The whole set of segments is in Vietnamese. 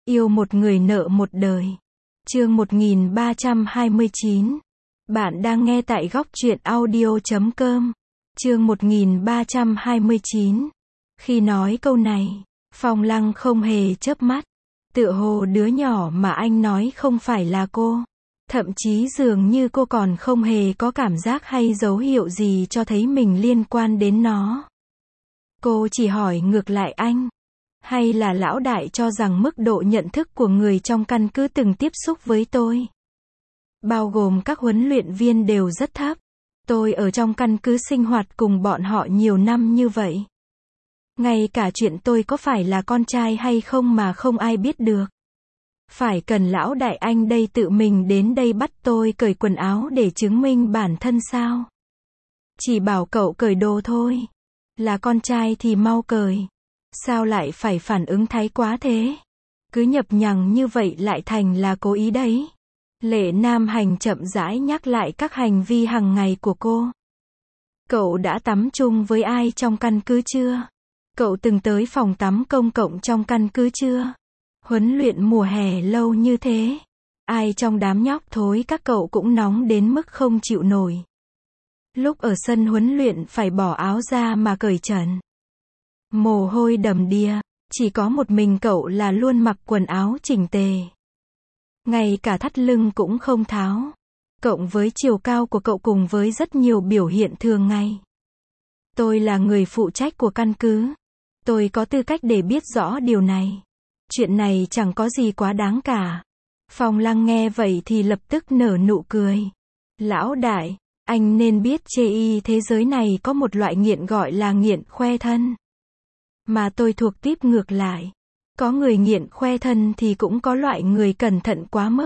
Yêu một người nợ một đời. Chương 1329. Bạn đang nghe tại góc truyện audio.com. Chương 1329. Khi nói câu này, Phong Lăng không hề chớp mắt. Tựa hồ đứa nhỏ mà anh nói không phải là cô. Thậm chí dường như cô còn không hề có cảm giác hay dấu hiệu gì cho thấy mình liên quan đến nó. Cô chỉ hỏi ngược lại anh. Hay là lão đại cho rằng mức độ nhận thức của người trong căn cứ từng tiếp xúc với tôi, bao gồm các huấn luyện viên đều rất thấp. Tôi ở trong căn cứ sinh hoạt cùng bọn họ nhiều năm như vậy. Ngay cả chuyện tôi có phải là con trai hay không mà không ai biết được. Phải cần lão đại anh đây tự mình đến đây bắt tôi cởi quần áo để chứng minh bản thân sao? Chỉ bảo cậu cởi đồ thôi. Là con trai thì mau cởi. Sao lại phải phản ứng thái quá thế? Cứ nhập nhằng như vậy lại thành là cố ý đấy. Lệ Nam Hành chậm rãi nhắc lại các hành vi hàng ngày của cô. Cậu đã tắm chung với ai trong căn cứ chưa? Cậu từng tới phòng tắm công cộng trong căn cứ chưa? Huấn luyện mùa hè lâu như thế. Ai trong đám nhóc thối các cậu cũng nóng đến mức không chịu nổi. Lúc ở sân huấn luyện phải bỏ áo ra mà cởi trần. Mồ hôi đầm đìa, chỉ có một mình cậu là luôn mặc quần áo chỉnh tề. Ngay cả thắt lưng cũng không tháo. Cộng với chiều cao của cậu cùng với rất nhiều biểu hiện thường ngày. Tôi là người phụ trách của căn cứ. Tôi có tư cách để biết rõ điều này. Chuyện này chẳng có gì quá đáng cả. Phong Lăng nghe vậy thì lập tức nở nụ cười. Lão đại, anh nên biết thế giới này có một loại nghiện gọi là nghiện khoe thân. Mà tôi thuộc tiếp ngược lại. Có người nghiện khoe thân thì cũng có loại người cẩn thận quá mức.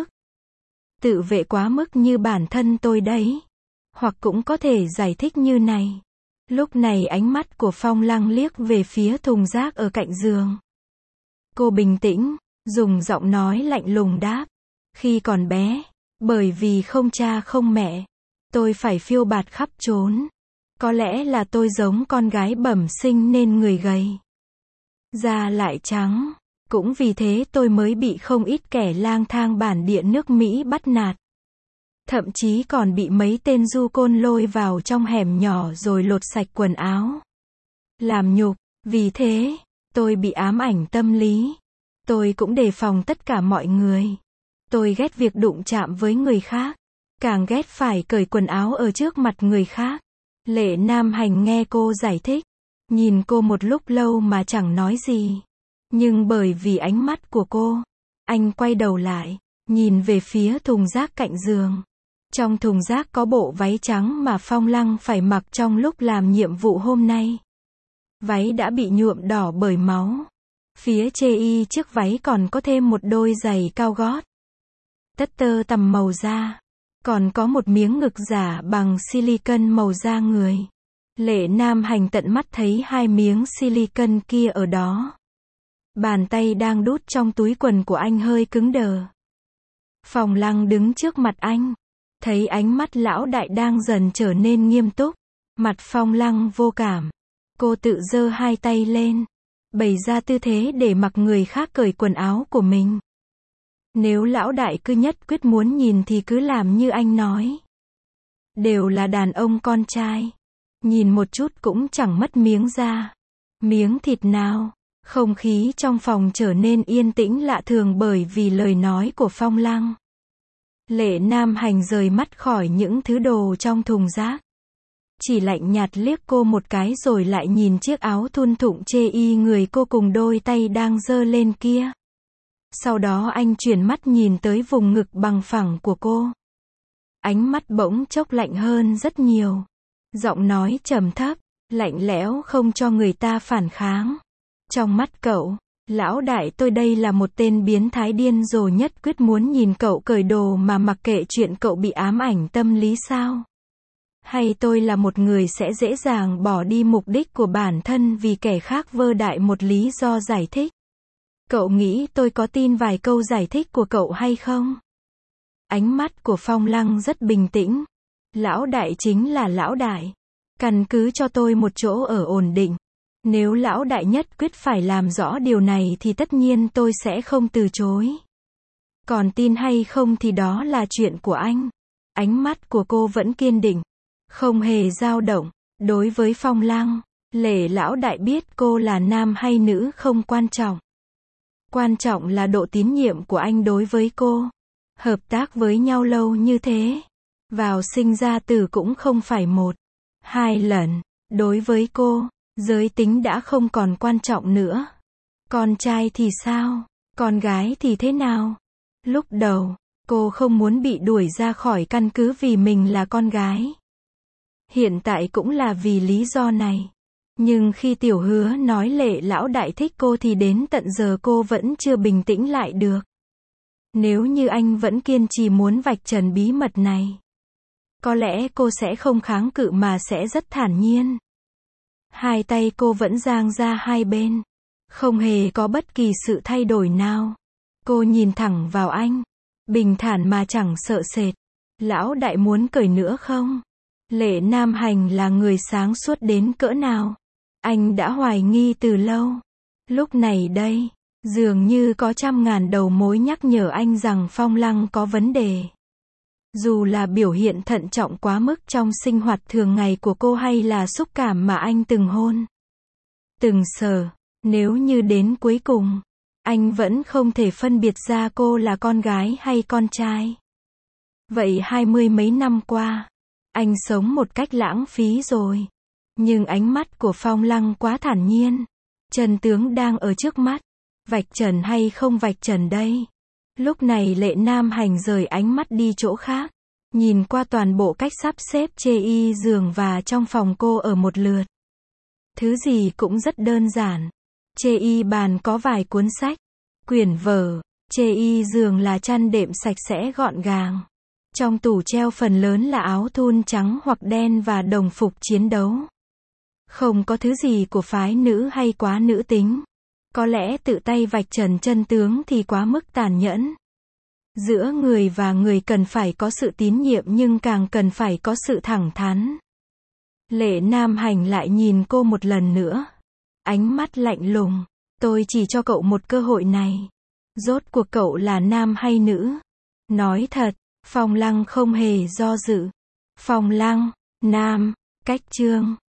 Tự vệ quá mức như bản thân tôi đấy. Hoặc cũng có thể giải thích như này. Lúc này ánh mắt của Phong Lăng liếc về phía thùng rác ở cạnh giường. Cô bình tĩnh, dùng giọng nói lạnh lùng đáp. Khi còn bé, bởi vì không cha không mẹ, tôi phải phiêu bạt khắp trốn. Có lẽ là tôi giống con gái bẩm sinh nên người gầy. Da lại trắng. Cũng vì thế tôi mới bị không ít kẻ lang thang bản địa nước Mỹ bắt nạt. Thậm chí còn bị mấy tên du côn lôi vào trong hẻm nhỏ rồi lột sạch quần áo. Làm nhục. Vì thế, tôi bị ám ảnh tâm lý. Tôi cũng đề phòng tất cả mọi người. Tôi ghét việc đụng chạm với người khác. Càng ghét phải cởi quần áo ở trước mặt người khác. Lệ Nam Hành nghe cô giải thích. Nhìn cô một lúc lâu mà chẳng nói gì. Nhưng bởi vì ánh mắt của cô, anh quay đầu lại, nhìn về phía thùng rác cạnh giường. Trong thùng rác có bộ váy trắng mà Phong Lăng phải mặc trong lúc làm nhiệm vụ hôm nay. Váy đã bị nhuộm đỏ bởi máu. Phía chiếc váy còn có thêm một đôi giày cao gót. Tất tơ tằm màu da. Còn có một miếng ngực giả bằng silicon màu da người. Lệ Nam Hành tận mắt thấy hai miếng silicon kia ở đó. Bàn tay đang đút trong túi quần của anh hơi cứng đờ. Phong Lăng đứng trước mặt anh. Thấy ánh mắt lão đại đang dần trở nên nghiêm túc. Mặt Phong Lăng vô cảm. Cô tự giơ hai tay lên. Bày ra tư thế để mặc người khác cởi quần áo của mình. Nếu lão đại cứ nhất quyết muốn nhìn thì cứ làm như anh nói. Đều là đàn ông con trai. Nhìn một chút cũng chẳng mất miếng da. Miếng thịt nào. Không khí trong phòng trở nên yên tĩnh lạ thường bởi vì lời nói của Phong Lăng. Lệ Nam Hành rời mắt khỏi những thứ đồ trong thùng rác. Chỉ lạnh nhạt liếc cô một cái rồi lại nhìn chiếc áo thun thụng người cô cùng đôi tay đang giơ lên kia. Sau đó anh chuyển mắt nhìn tới vùng ngực bằng phẳng của cô. Ánh mắt bỗng chốc lạnh hơn rất nhiều. Giọng nói trầm thấp, lạnh lẽo không cho người ta phản kháng. Trong mắt cậu, lão đại tôi đây là một tên biến thái điên rồ nhất quyết muốn nhìn cậu cởi đồ mà mặc kệ chuyện cậu bị ám ảnh tâm lý sao? Hay tôi là một người sẽ dễ dàng bỏ đi mục đích của bản thân vì kẻ khác vơ đại một lý do giải thích? Cậu nghĩ tôi có tin vài câu giải thích của cậu hay không? Ánh mắt của Phong Lăng rất bình tĩnh. Lão đại chính là lão đại. Căn cứ cho tôi một chỗ ở ổn định. Nếu lão đại nhất quyết phải làm rõ điều này thì tất nhiên tôi sẽ không từ chối. Còn tin hay không thì đó là chuyện của anh. Ánh mắt của cô vẫn kiên định, không hề dao động. Đối với Phong Lăng, Lệ lão đại biết cô là nam hay nữ không quan trọng. Quan trọng là độ tín nhiệm của anh đối với cô. Hợp tác với nhau lâu như thế, vào sinh ra tử cũng không phải 1, 2 lần. Đối với cô, giới tính đã không còn quan trọng nữa. Con trai thì sao? Con gái thì thế nào? Lúc đầu, cô không muốn bị đuổi ra khỏi căn cứ vì mình là con gái. Hiện tại cũng là vì lý do này. Nhưng khi Tiểu Hứa nói Lệ lão đại thích cô thì đến tận giờ cô vẫn chưa bình tĩnh lại được. Nếu như anh vẫn kiên trì muốn vạch trần bí mật này, có lẽ cô sẽ không kháng cự mà sẽ rất thản nhiên. Hai tay cô vẫn dang ra hai bên, không hề có bất kỳ sự thay đổi nào. Cô nhìn thẳng vào anh, bình thản mà chẳng sợ sệt. Lão đại muốn cởi nữa không? Lệ Nam Hành là người sáng suốt đến cỡ nào? Anh đã hoài nghi từ lâu. Lúc này đây, dường như có trăm ngàn đầu mối nhắc nhở anh rằng Phong Lăng có vấn đề. Dù là biểu hiện thận trọng quá mức trong sinh hoạt thường ngày của cô hay là xúc cảm mà anh từng hôn, từng sờ, nếu như đến cuối cùng, anh vẫn không thể phân biệt ra cô là con gái hay con trai. Vậy 20 mấy năm qua, anh sống một cách lãng phí rồi. Nhưng ánh mắt của Phong Lăng quá thản nhiên. Chân tướng đang ở trước mắt. Vạch trần hay không vạch trần đây? Lúc này Lệ Nam Hành rời ánh mắt đi chỗ khác. Nhìn qua toàn bộ cách sắp xếp chê y giường và trong phòng cô ở một lượt. Thứ gì cũng rất đơn giản. Chê y bàn có vài cuốn sách, quyển vở. Chê y giường là chăn đệm sạch sẽ gọn gàng. Trong tủ treo phần lớn là áo thun trắng hoặc đen và đồng phục chiến đấu. Không có thứ gì của phái nữ hay quá nữ tính. Có lẽ tự tay vạch trần chân tướng thì quá mức tàn nhẫn. Giữa người và người cần phải có sự tín nhiệm nhưng càng cần phải có sự thẳng thắn. Lệ Nam Hành lại nhìn cô một lần nữa. Ánh mắt lạnh lùng. Tôi chỉ cho cậu một cơ hội này. Rốt cuộc cậu là nam hay nữ? Nói thật, Phong Lăng không hề do dự. Phong Lăng, nam, cách chương.